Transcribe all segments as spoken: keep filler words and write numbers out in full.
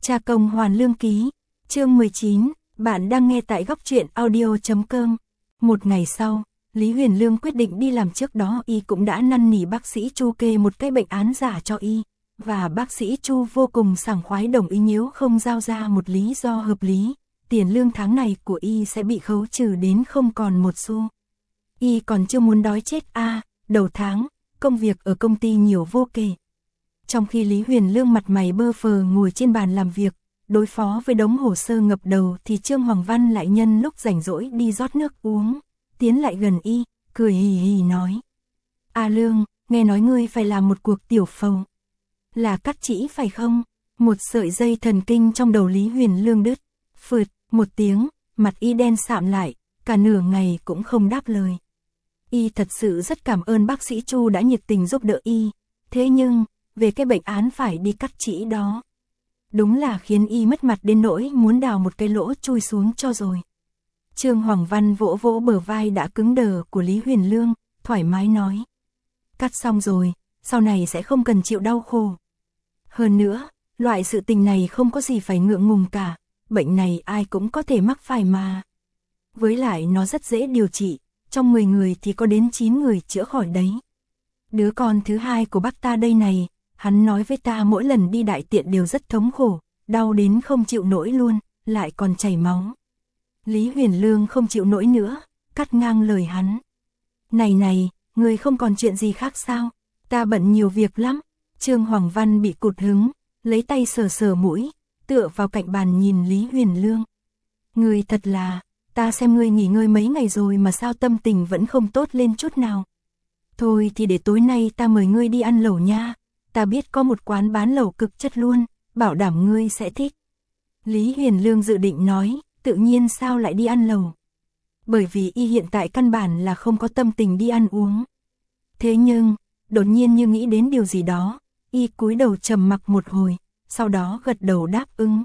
Cha công hoàn lương ký, chương mười chín, bạn đang nghe tại góc truyện audio chấm com. Một ngày sau, Lý Huyền Lương quyết định đi làm, trước đó y cũng đã năn nỉ bác sĩ Chu kê một cái bệnh án giả cho y, và bác sĩ Chu vô cùng sảng khoái đồng ý nếu không giao ra một lý do hợp lý, tiền lương tháng này của y sẽ bị khấu trừ đến không còn một xu. Y còn chưa muốn đói chết a, à, đầu tháng, công việc ở công ty nhiều vô kể. Trong khi Lý Huyền Lương mặt mày bơ phờ ngồi trên bàn làm việc, đối phó với đống hồ sơ ngập đầu thì Trương Hoàng Văn lại nhân lúc rảnh rỗi đi rót nước uống, tiến lại gần y, cười hì hì nói. A Lương, nghe nói ngươi phải làm một cuộc tiểu phẫu. Là cắt chỉ phải không? Một sợi dây thần kinh trong đầu Lý Huyền Lương đứt, phượt, một tiếng, mặt y đen sạm lại, cả nửa ngày cũng không đáp lời. Y thật sự rất cảm ơn bác sĩ Chu đã nhiệt tình giúp đỡ y, thế nhưng, về cái bệnh án phải đi cắt chỉ đó, đúng là khiến y mất mặt đến nỗi muốn đào một cái lỗ chui xuống cho rồi. Trương Hoàng Văn vỗ vỗ bờ vai đã cứng đờ của Lý Huyền Lương, thoải mái nói. Cắt xong rồi, sau này sẽ không cần chịu đau khổ. Hơn nữa, loại sự tình này không có gì phải ngượng ngùng cả, bệnh này ai cũng có thể mắc phải mà. Với lại nó rất dễ điều trị, trong mười người thì có đến chín người chữa khỏi đấy. Đứa con thứ hai của bác ta đây này, hắn nói với ta mỗi lần đi đại tiện đều rất thống khổ, đau đến không chịu nổi luôn, lại còn chảy máu. Lý Huyền Lương không chịu nổi nữa, cắt ngang lời hắn. Này này, người không còn chuyện gì khác sao? Ta bận nhiều việc lắm. Trương Hoàng Văn bị cụt hứng, lấy tay sờ sờ mũi, tựa vào cạnh bàn nhìn Lý Huyền Lương. Người thật là, ta xem ngươi nghỉ ngơi mấy ngày rồi mà sao tâm tình vẫn không tốt lên chút nào. Thôi thì để tối nay ta mời ngươi đi ăn lẩu nha, ta biết có một quán bán lẩu cực chất luôn, bảo đảm ngươi sẽ thích. Lý Huyền Lương dự định nói, tự nhiên sao lại đi ăn lẩu. Bởi vì y hiện tại căn bản là không có tâm tình đi ăn uống. Thế nhưng, đột nhiên như nghĩ đến điều gì đó, y cúi đầu trầm mặc một hồi, sau đó gật đầu đáp ứng.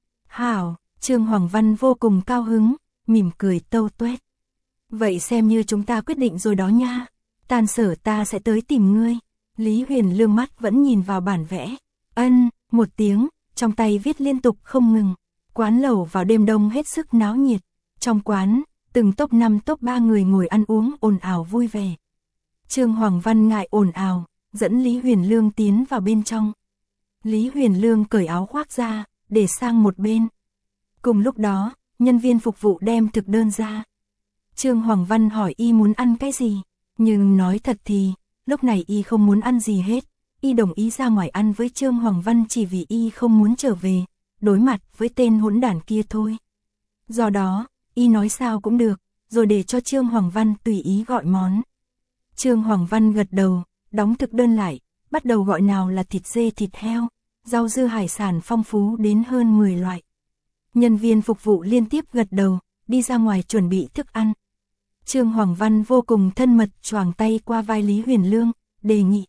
Hảo, Trương Hoàng Văn vô cùng cao hứng, mỉm cười tâu tuét. Vậy xem như chúng ta quyết định rồi đó nha, tan sở ta sẽ tới tìm ngươi. Lý Huyền Lương mắt vẫn nhìn vào bản vẽ. Ân, một tiếng, trong tay viết liên tục không ngừng. Quán lẩu vào đêm đông hết sức náo nhiệt. Trong quán, từng top năm top ba người ngồi ăn uống ồn ào vui vẻ. Trương Hoàng Văn ngại ồn ào, dẫn Lý Huyền Lương tiến vào bên trong. Lý Huyền Lương cởi áo khoác ra, để sang một bên. Cùng lúc đó, nhân viên phục vụ đem thực đơn ra. Trương Hoàng Văn hỏi y muốn ăn cái gì, nhưng nói thật thì, lúc này y không muốn ăn gì hết. Y đồng ý ra ngoài ăn với Trương Hoàng Văn chỉ vì y không muốn trở về, đối mặt với tên hỗn đản kia thôi. Do đó, y nói sao cũng được, rồi để cho Trương Hoàng Văn tùy ý gọi món. Trương Hoàng Văn gật đầu, đóng thực đơn lại, bắt đầu gọi nào là thịt dê, thịt heo, rau dưa hải sản phong phú đến hơn mười loại. Nhân viên phục vụ liên tiếp gật đầu, đi ra ngoài chuẩn bị thức ăn. Trương Hoàng Văn vô cùng thân mật choàng tay qua vai Lý Huyền Lương, đề nghị.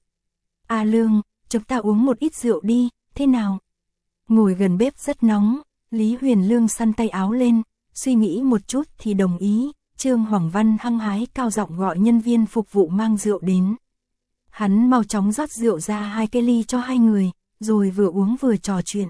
A Lương, chúng ta uống một ít rượu đi, thế nào? Ngồi gần bếp rất nóng, Lý Huyền Lương săn tay áo lên, suy nghĩ một chút thì đồng ý. Trương Hoàng Văn hăng hái cao giọng gọi nhân viên phục vụ mang rượu đến. Hắn mau chóng rót rượu ra hai cái ly cho hai người, rồi vừa uống vừa trò chuyện.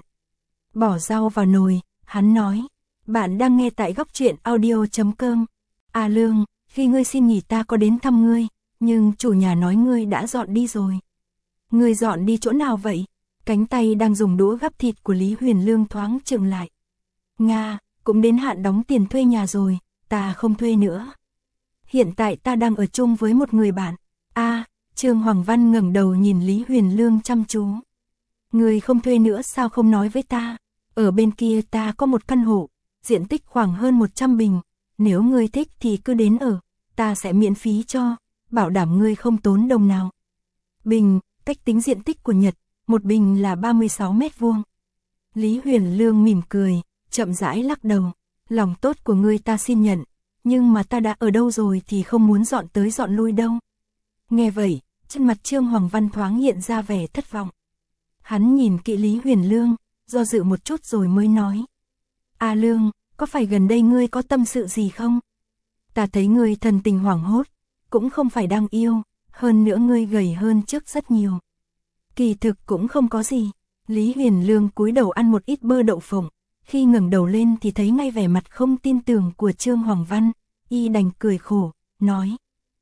Bỏ rau vào nồi, hắn nói, bạn đang nghe tại góc truyện audio chấm com. A Lương, khi ngươi xin nghỉ ta có đến thăm ngươi, nhưng chủ nhà nói ngươi đã dọn đi rồi. Ngươi dọn đi chỗ nào vậy? Cánh tay đang dùng đũa gắp thịt của Lý Huyền Lương thoáng chừng lại. Nga, cũng đến hạn đóng tiền thuê nhà rồi, ta không thuê nữa. Hiện tại ta đang ở chung với một người bạn. A, à, Trương Hoàng Văn ngẩng đầu nhìn Lý Huyền Lương chăm chú. Ngươi không thuê nữa sao không nói với ta? Ở bên kia ta có một căn hộ, diện tích khoảng hơn một trăm bình. Nếu ngươi thích thì cứ đến ở, ta sẽ miễn phí cho, bảo đảm ngươi không tốn đồng nào. Bình, cách tính diện tích của Nhật, một bình là ba mươi sáu mét vuông. Lý Huyền Lương mỉm cười, chậm rãi lắc đầu. Lòng tốt của ngươi ta xin nhận, nhưng mà ta đã ở đâu rồi thì không muốn dọn tới dọn lui đâu. Nghe vậy, trên mặt Trương Hoàng Văn thoáng hiện ra vẻ thất vọng. Hắn nhìn kỹ Lý Huyền Lương, do dự một chút rồi mới nói. A Lương, có phải gần đây ngươi có tâm sự gì không? Ta thấy ngươi thần tình hoảng hốt, cũng không phải đang yêu, hơn nữa ngươi gầy hơn trước rất nhiều. Kỳ thực cũng không có gì, Lý Huyền Lương cúi đầu ăn một ít bơ đậu phộng, khi ngẩng đầu lên thì thấy ngay vẻ mặt không tin tưởng của Trương Hoàng Văn, y đành cười khổ, nói.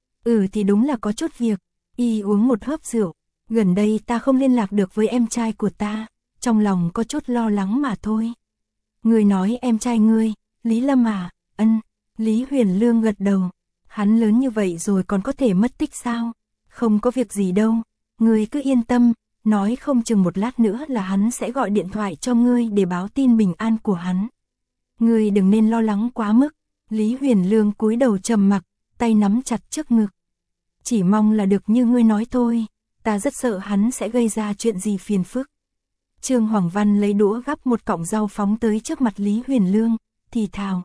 Ừ thì đúng là có chút việc, y uống một hớp rượu, gần đây ta không liên lạc được với em trai của ta, trong lòng có chút lo lắng mà thôi. Người nói em trai ngươi, Lý Lâm à, ân, Lý Huyền Lương gật đầu, hắn lớn như vậy rồi còn có thể mất tích sao, không có việc gì đâu, ngươi cứ yên tâm, nói không chừng một lát nữa là hắn sẽ gọi điện thoại cho ngươi để báo tin bình an của hắn. Ngươi đừng nên lo lắng quá mức, Lý Huyền Lương cúi đầu trầm mặc, tay nắm chặt trước ngực. Chỉ mong là được như ngươi nói thôi, ta rất sợ hắn sẽ gây ra chuyện gì phiền phức. Trương Hoàng Văn lấy đũa gắp một cọng rau phóng tới trước mặt Lý Huyền Lương, thì thào.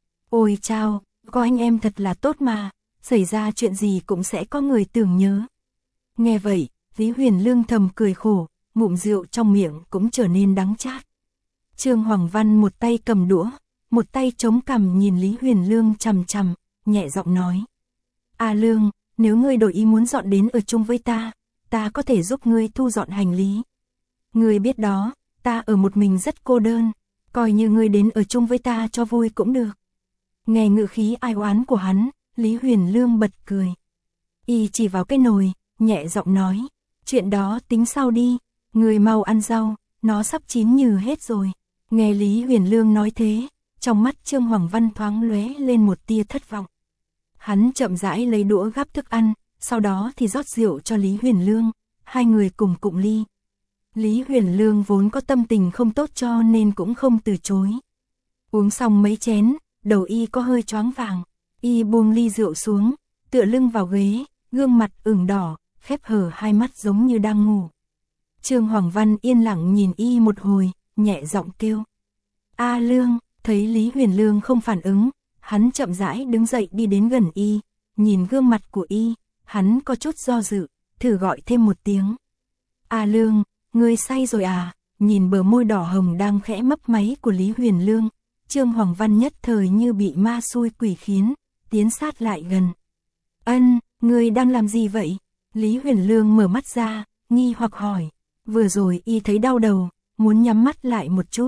Ôi chao, có anh em thật là tốt mà, xảy ra chuyện gì cũng sẽ có người tưởng nhớ. Nghe vậy, Lý Huyền Lương thầm cười khổ, ngụm rượu trong miệng cũng trở nên đắng chát. Trương Hoàng Văn một tay cầm đũa, một tay chống cằm nhìn Lý Huyền Lương chằm chằm, nhẹ giọng nói. À Lương, nếu ngươi đổi ý muốn dọn đến ở chung với ta, ta có thể giúp ngươi thu dọn hành lý. Ngươi biết đó, ta ở một mình rất cô đơn, coi như ngươi đến ở chung với ta cho vui cũng được. Nghe ngữ khí ai oán của hắn, Lý Huyền Lương bật cười. Y chỉ vào cái nồi, nhẹ giọng nói, chuyện đó tính sau đi, ngươi mau ăn rau, nó sắp chín nhừ hết rồi. Nghe Lý Huyền Lương nói thế, trong mắt Trương Hoàng Văn thoáng lóe lên một tia thất vọng. Hắn chậm rãi lấy đũa gắp thức ăn, sau đó thì rót rượu cho Lý Huyền Lương, hai người cùng cụng ly. Lý Huyền Lương vốn có tâm tình không tốt cho nên cũng không từ chối. Uống xong mấy chén, đầu y có hơi choáng vàng, y buông ly rượu xuống, tựa lưng vào ghế, gương mặt ửng đỏ, khép hờ hai mắt giống như đang ngủ. Trương Hoàng Văn yên lặng nhìn y một hồi, nhẹ giọng kêu. A Lương, thấy Lý Huyền Lương không phản ứng, hắn chậm rãi đứng dậy đi đến gần y, nhìn gương mặt của y, hắn có chút do dự, thử gọi thêm một tiếng. A Lương, ngươi say rồi à? Nhìn bờ môi đỏ hồng đang khẽ mấp máy của Lý Huyền Lương, Trương Hoàng Văn nhất thời như bị ma xui quỷ khiến, tiến sát lại gần. Ân, ngươi đang làm gì vậy? Lý Huyền Lương mở mắt ra, nghi hoặc hỏi. Vừa rồi y thấy đau đầu, muốn nhắm mắt lại một chút.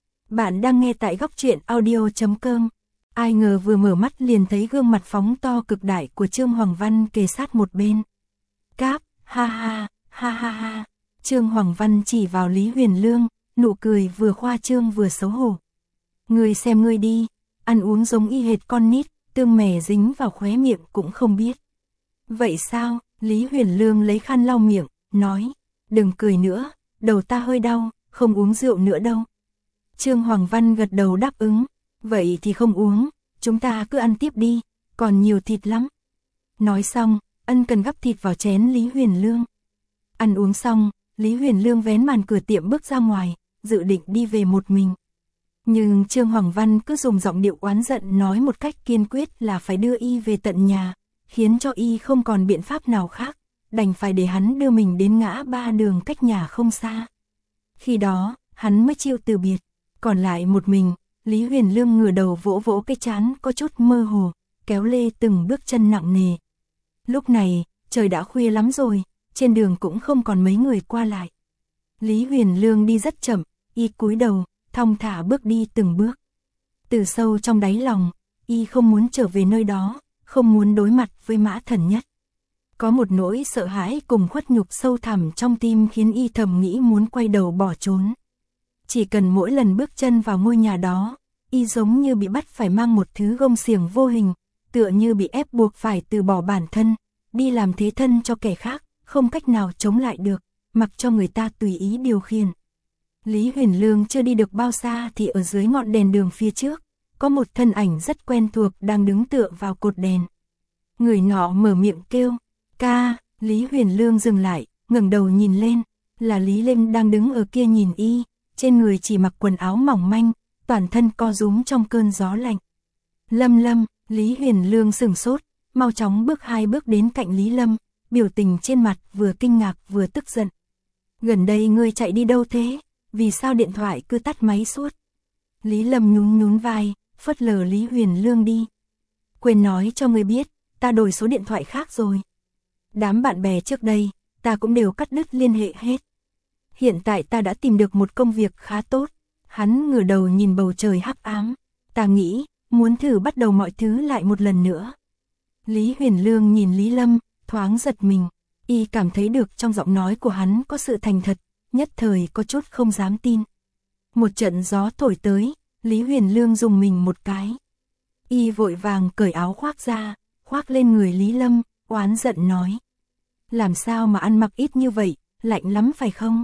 Bạn đang nghe tại góc truyện audio chấm com. Ai ngờ vừa mở mắt liền thấy gương mặt phóng to cực đại của Trương Hoàng Văn kề sát một bên. Cáp, ha ha, ha ha ha. Trương Hoàng Văn chỉ vào Lý Huyền Lương, nụ cười vừa khoa trương vừa xấu hổ. Ngươi xem ngươi đi, ăn uống giống y hệt con nít, tương mè dính vào khóe miệng cũng không biết. Vậy sao? Lý Huyền Lương lấy khăn lau miệng, nói. Đừng cười nữa, đầu ta hơi đau, không uống rượu nữa đâu. Trương Hoàng Văn gật đầu đáp ứng. Vậy thì không uống, chúng ta cứ ăn tiếp đi, còn nhiều thịt lắm. Nói xong, ân cần gắp thịt vào chén Lý Huyền Lương. Ăn uống xong, Lý Huyền Lương vén màn cửa tiệm bước ra ngoài, dự định đi về một mình. Nhưng Trương Hoàng Văn cứ dùng giọng điệu oán giận nói một cách kiên quyết là phải đưa y về tận nhà, khiến cho y không còn biện pháp nào khác, đành phải để hắn đưa mình đến ngã ba đường cách nhà không xa. Khi đó, hắn mới chịu từ biệt, còn lại một mình, Lý Huyền Lương ngửa đầu vỗ vỗ cái trán có chút mơ hồ, kéo lê từng bước chân nặng nề. Lúc này, trời đã khuya lắm rồi, trên đường cũng không còn mấy người qua lại. Lý Huyền Lương đi rất chậm, y cúi đầu, thong thả bước đi từng bước. Từ sâu trong đáy lòng, y không muốn trở về nơi đó, không muốn đối mặt với Mã Thần Nhất. Có một nỗi sợ hãi cùng khuất nhục sâu thẳm trong tim khiến y thầm nghĩ muốn quay đầu bỏ trốn. Chỉ cần mỗi lần bước chân vào ngôi nhà đó, y giống như bị bắt phải mang một thứ gông xiềng vô hình, tựa như bị ép buộc phải từ bỏ bản thân, đi làm thế thân cho kẻ khác, không cách nào chống lại được, mặc cho người ta tùy ý điều khiển. Lý Huyền Lương chưa đi được bao xa thì ở dưới ngọn đèn đường phía trước, có một thân ảnh rất quen thuộc đang đứng tựa vào cột đèn. Người nọ mở miệng kêu, ca, Lý Huyền Lương dừng lại, ngẩng đầu nhìn lên, là Lý Lâm đang đứng ở kia nhìn y, trên người chỉ mặc quần áo mỏng manh, toàn thân co rúm trong cơn gió lạnh. Lâm Lâm, Lý Huyền Lương sửng sốt, mau chóng bước hai bước đến cạnh Lý Lâm, biểu tình trên mặt vừa kinh ngạc vừa tức giận. Gần đây ngươi chạy đi đâu thế? Vì sao điện thoại cứ tắt máy suốt? Lý Lâm nhún nhún vai, phớt lờ Lý Huyền Lương đi. Quên nói cho ngươi biết, ta đổi số điện thoại khác rồi. Đám bạn bè trước đây, ta cũng đều cắt đứt liên hệ hết. hiện tại ta đã tìm được một công việc khá tốt. Hắn ngửa đầu nhìn bầu trời hắc ám. Ta nghĩ, muốn thử bắt đầu mọi thứ lại một lần nữa. Lý Huyền Lương nhìn Lý Lâm, thoáng giật mình. Y cảm thấy được trong giọng nói của hắn có sự thành thật, nhất thời có chút không dám tin. Một trận gió thổi tới, Lý Huyền Lương dùng mình một cái. Y vội vàng cởi áo khoác ra, khoác lên người Lý Lâm, oán giận nói. Làm sao mà ăn mặc ít như vậy, lạnh lắm phải không?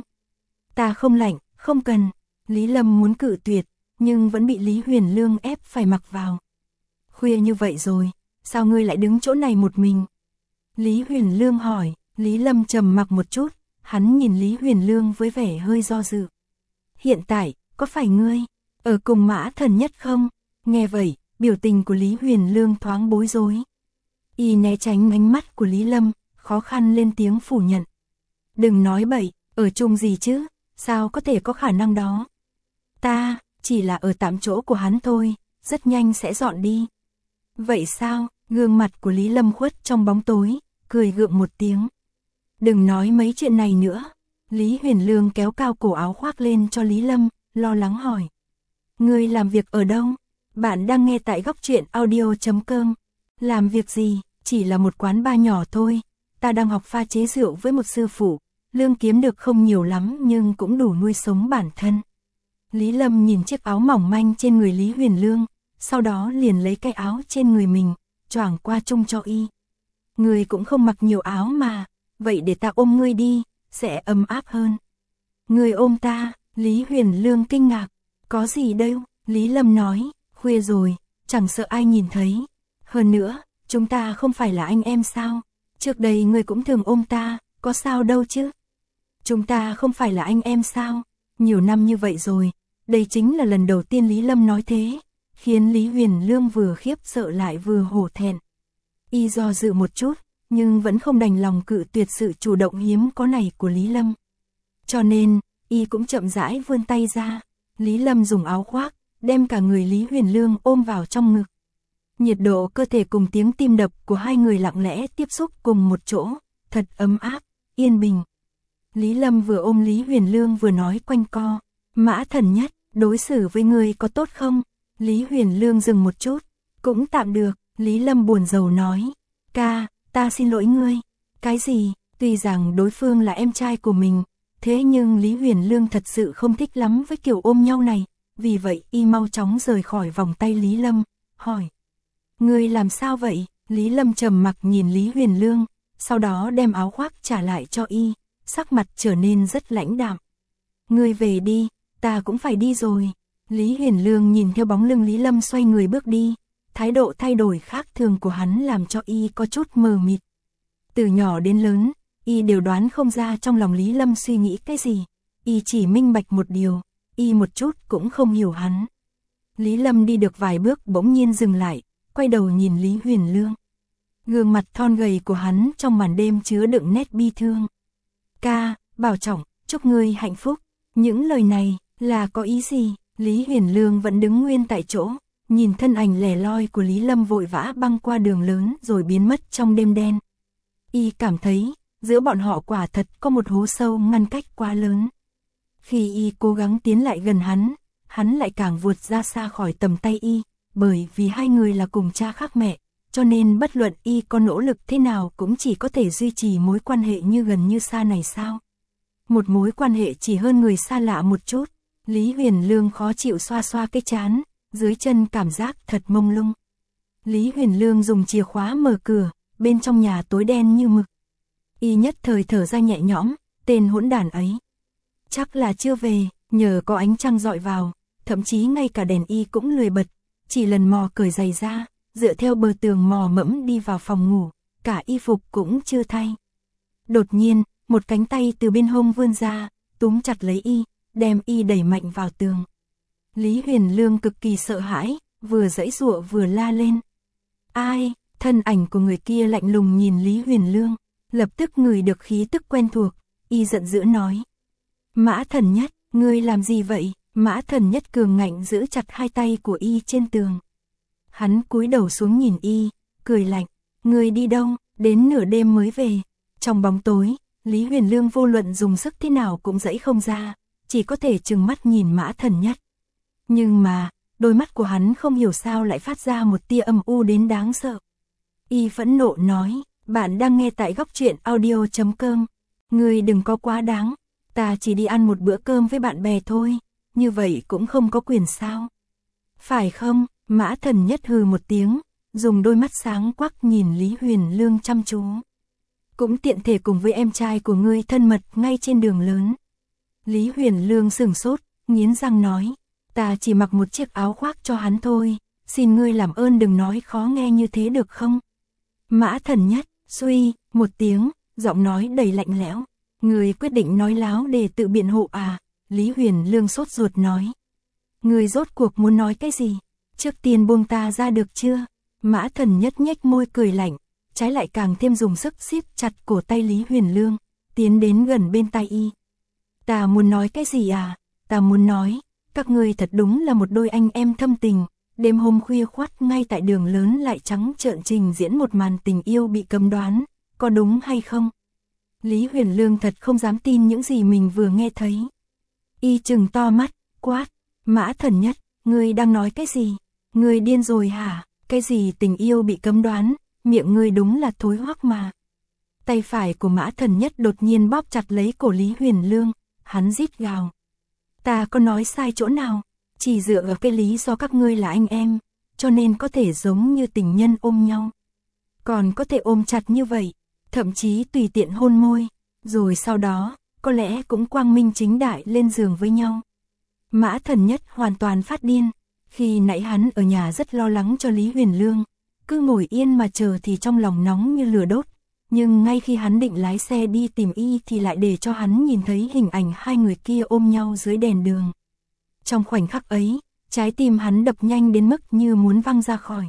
Ta không lạnh, không cần. Lý Lâm muốn cự tuyệt, nhưng vẫn bị Lý Huyền Lương ép phải mặc vào. Khuya như vậy rồi, sao ngươi lại đứng chỗ này một mình? Lý Huyền Lương hỏi. Lý Lâm trầm mặc một chút, hắn nhìn Lý Huyền Lương với vẻ hơi do dự. Hiện tại, có phải ngươi ở cùng Mã Thần Nhất không? Nghe vậy, biểu tình của Lý Huyền Lương thoáng bối rối. Y né tránh ánh mắt của Lý Lâm, khó khăn lên tiếng phủ nhận. Đừng nói bậy, ở chung gì chứ, sao có thể có khả năng đó? Ta, chỉ là ở tạm chỗ của hắn thôi, rất nhanh sẽ dọn đi. Vậy sao? Gương mặt của Lý Lâm khuất trong bóng tối, cười gượng một tiếng. Đừng nói mấy chuyện này nữa. Lý Huyền Lương kéo cao cổ áo khoác lên cho Lý Lâm, lo lắng hỏi. Ngươi làm việc ở đâu? Bạn đang nghe tại góc truyện audio chấm com. Làm việc gì? Chỉ là một quán bar nhỏ thôi. Ta đang học pha chế rượu với một sư phụ. Lương kiếm được không nhiều lắm nhưng cũng đủ nuôi sống bản thân. Lý Lâm nhìn chiếc áo mỏng manh trên người Lý Huyền Lương, sau đó liền lấy cái áo trên người mình, choàng qua chung cho y. Ngươi cũng không mặc nhiều áo mà, vậy để ta ôm ngươi đi, sẽ ấm áp hơn. Ngươi ôm ta? Lý Huyền Lương kinh ngạc. Có gì đâu, Lý Lâm nói, khuya rồi, chẳng sợ ai nhìn thấy. Hơn nữa, chúng ta không phải là anh em sao? Trước đây ngươi cũng thường ôm ta, có sao đâu chứ? Chúng ta không phải là anh em sao? Nhiều năm như vậy rồi, đây chính là lần đầu tiên Lý Lâm nói thế, khiến Lý Huyền Lương vừa khiếp sợ lại vừa hổ thẹn. Y do dự một chút, nhưng vẫn không đành lòng cự tuyệt sự chủ động hiếm có này của Lý Lâm. Cho nên, y cũng chậm rãi vươn tay ra. Lý Lâm dùng áo khoác, đem cả người Lý Huyền Lương ôm vào trong ngực. Nhiệt độ cơ thể cùng tiếng tim đập của hai người lặng lẽ tiếp xúc cùng một chỗ, thật ấm áp, yên bình. Lý Lâm vừa ôm Lý Huyền Lương vừa nói quanh co. Mã Thần Nhất, đối xử với ngươi có tốt không? Lý Huyền Lương dừng một chút. Cũng tạm được, Lý Lâm buồn rầu nói. Ca, ta xin lỗi ngươi. Cái gì? Tuy rằng đối phương là em trai của mình, thế nhưng Lý Huyền Lương thật sự không thích lắm với kiểu ôm nhau này. Vì vậy y mau chóng rời khỏi vòng tay Lý Lâm, hỏi. Ngươi làm sao vậy? Lý Lâm trầm mặc nhìn Lý Huyền Lương, sau đó đem áo khoác trả lại cho y, sắc mặt trở nên rất lãnh đạm. Ngươi về đi, ta cũng phải đi rồi. Lý Huyền Lương nhìn theo bóng lưng Lý Lâm xoay người bước đi, thái độ thay đổi khác thường của hắn làm cho y có chút mờ mịt. Từ nhỏ đến lớn, y đều đoán không ra trong lòng Lý Lâm suy nghĩ cái gì, y chỉ minh bạch một điều, y một chút cũng không hiểu hắn. Lý Lâm đi được vài bước bỗng nhiên dừng lại, quay đầu nhìn Lý Huyền Lương. Gương mặt thon gầy của hắn trong màn đêm chứa đựng nét bi thương. Ca, bảo trọng, chúc ngươi hạnh phúc. Những lời này là có ý gì? Lý Huyền Lương vẫn đứng nguyên tại chỗ, nhìn thân ảnh lẻ loi của Lý Lâm vội vã băng qua đường lớn rồi biến mất trong đêm đen. Y cảm thấy, giữa bọn họ quả thật có một hố sâu ngăn cách quá lớn. Khi y cố gắng tiến lại gần hắn, hắn lại càng vụt ra xa khỏi tầm tay y, bởi vì hai người là cùng cha khác mẹ, cho nên bất luận y có nỗ lực thế nào cũng chỉ có thể duy trì mối quan hệ như gần như xa này sao. Một mối quan hệ chỉ hơn người xa lạ một chút. Lý Huyền Lương khó chịu xoa xoa cái trán, dưới chân cảm giác thật mông lung. Lý Huyền Lương dùng chìa khóa mở cửa, bên trong nhà tối đen như mực. Y nhất thời thở ra nhẹ nhõm, tên hỗn đản ấy. Chắc là chưa về, nhờ có ánh trăng dọi vào, thậm chí ngay cả đèn y cũng lười bật, chỉ lần mò cởi giày ra, dựa theo bờ tường mò mẫm đi vào phòng ngủ, cả y phục cũng chưa thay. Đột nhiên, một cánh tay từ bên hông vươn ra, túm chặt lấy y, đem y đẩy mạnh vào tường. Lý Huyền Lương cực kỳ sợ hãi, vừa giãy giụa vừa la lên. Ai? Thân ảnh của người kia lạnh lùng nhìn Lý Huyền Lương, lập tức ngửi được khí tức quen thuộc, y giận dữ nói. Mã Thần Nhất, ngươi làm gì vậy? Mã Thần Nhất cường ngạnh giữ chặt hai tay của y trên tường. Hắn cúi đầu xuống nhìn y, cười lạnh. Ngươi đi đâu? Đến nửa đêm mới về. Trong bóng tối, Lý Huyền Lương vô luận dùng sức thế nào cũng dãy không ra, chỉ có thể trừng mắt nhìn Mã Thần Nhất. Nhưng mà, đôi mắt của hắn không hiểu sao lại phát ra một tia âm u đến đáng sợ. Y phẫn nộ nói, bạn đang nghe tại góc truyện audio chấm com. Ngươi đừng có quá đáng, ta chỉ đi ăn một bữa cơm với bạn bè thôi, như vậy cũng không có quyền sao. Phải không? Mã Thần Nhất hừ một tiếng, dùng đôi mắt sáng quắc nhìn Lý Huyền Lương chăm chú. Cũng tiện thể cùng với em trai của ngươi thân mật ngay trên đường lớn. Lý Huyền Lương sửng sốt, nghiến răng nói, ta chỉ mặc một chiếc áo khoác cho hắn thôi, xin ngươi làm ơn đừng nói khó nghe như thế được không? Mã Thần Nhất, suy, một tiếng, giọng nói đầy lạnh lẽo, ngươi quyết định nói láo để tự biện hộ à? Lý Huyền Lương sốt ruột nói. Ngươi rốt cuộc muốn nói cái gì? Trước tiên buông ta ra được chưa? Mã Thần Nhất nhếch môi cười lạnh, trái lại càng thêm dùng sức siết chặt cổ tay Lý Huyền Lương, tiến đến gần bên tai y. Ta muốn nói cái gì à? Ta muốn nói, các ngươi thật đúng là một đôi anh em thâm tình, đêm hôm khuya khoắt ngay tại đường lớn lại trắng trợn trình diễn một màn tình yêu bị cấm đoán, có đúng hay không? Lý Huyền Lương thật không dám tin những gì mình vừa nghe thấy. Y trừng to mắt, quát, Mã Thần Nhất, ngươi đang nói cái gì? Ngươi điên rồi hả? Cái gì tình yêu bị cấm đoán, miệng ngươi đúng là thối hoắc mà. Tay phải của Mã Thần Nhất đột nhiên bóp chặt lấy cổ Lý Huyền Lương, hắn rít gào. Ta có nói sai chỗ nào? Chỉ dựa vào cái lý do các ngươi là anh em, cho nên có thể giống như tình nhân ôm nhau. Còn có thể ôm chặt như vậy, thậm chí tùy tiện hôn môi, rồi sau đó, có lẽ cũng quang minh chính đại lên giường với nhau. Mã Thần Nhất hoàn toàn phát điên, khi nãy hắn ở nhà rất lo lắng cho Lý Huyền Lương, cứ ngồi yên mà chờ thì trong lòng nóng như lửa đốt, nhưng ngay khi hắn định lái xe đi tìm y thì lại để cho hắn nhìn thấy hình ảnh hai người kia ôm nhau dưới đèn đường. Trong khoảnh khắc ấy, trái tim hắn đập nhanh đến mức như muốn văng ra khỏi.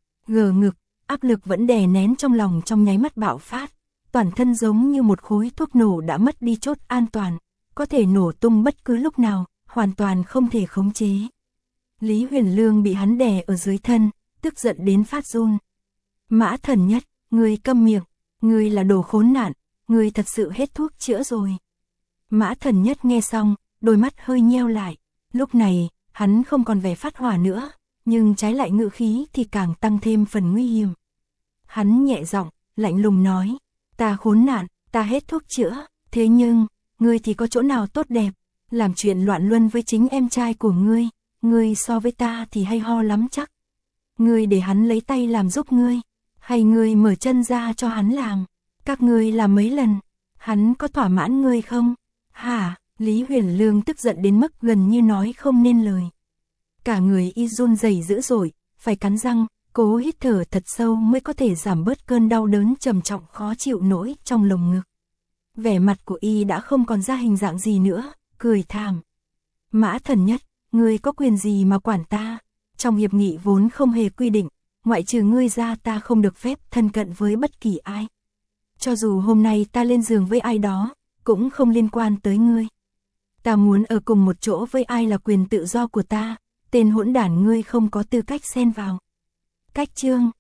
Gờ ngực, áp lực vẫn đè nén trong lòng trong nháy mắt bạo phát, toàn thân giống như một khối thuốc nổ đã mất đi chốt an toàn, có thể nổ tung bất cứ lúc nào, hoàn toàn không thể khống chế. Lý Huyền Lương bị hắn đè ở dưới thân, tức giận đến phát run. Mã Thần Nhất, ngươi câm miệng, ngươi là đồ khốn nạn, ngươi thật sự hết thuốc chữa rồi. Mã Thần Nhất nghe xong, đôi mắt hơi nheo lại, lúc này, hắn không còn vẻ phát hỏa nữa, nhưng trái lại ngữ khí thì càng tăng thêm phần nguy hiểm. Hắn nhẹ giọng, lạnh lùng nói, ta khốn nạn, ta hết thuốc chữa, thế nhưng, ngươi thì có chỗ nào tốt đẹp, làm chuyện loạn luân với chính em trai của ngươi, ngươi so với ta thì hay ho lắm chắc. Ngươi để hắn lấy tay làm giúp ngươi, hay ngươi mở chân ra cho hắn làm, các ngươi làm mấy lần, hắn có thỏa mãn ngươi không? Hả? Lý Huyền Lương tức giận đến mức gần như nói không nên lời. Cả người y run rẩy dữ dội, phải cắn răng, cố hít thở thật sâu mới có thể giảm bớt cơn đau đớn trầm trọng khó chịu nổi trong lồng ngực. Vẻ mặt của y đã không còn ra hình dạng gì nữa, cười thảm. Mã Thần Nhất, ngươi có quyền gì mà quản ta? Trong hiệp nghị vốn không hề quy định, ngoại trừ ngươi ra ta không được phép thân cận với bất kỳ ai. Cho dù hôm nay ta lên giường với ai đó, cũng không liên quan tới ngươi. Ta muốn ở cùng một chỗ với ai là quyền tự do của ta, tên hỗn đản ngươi không có tư cách xen vào. Cách chương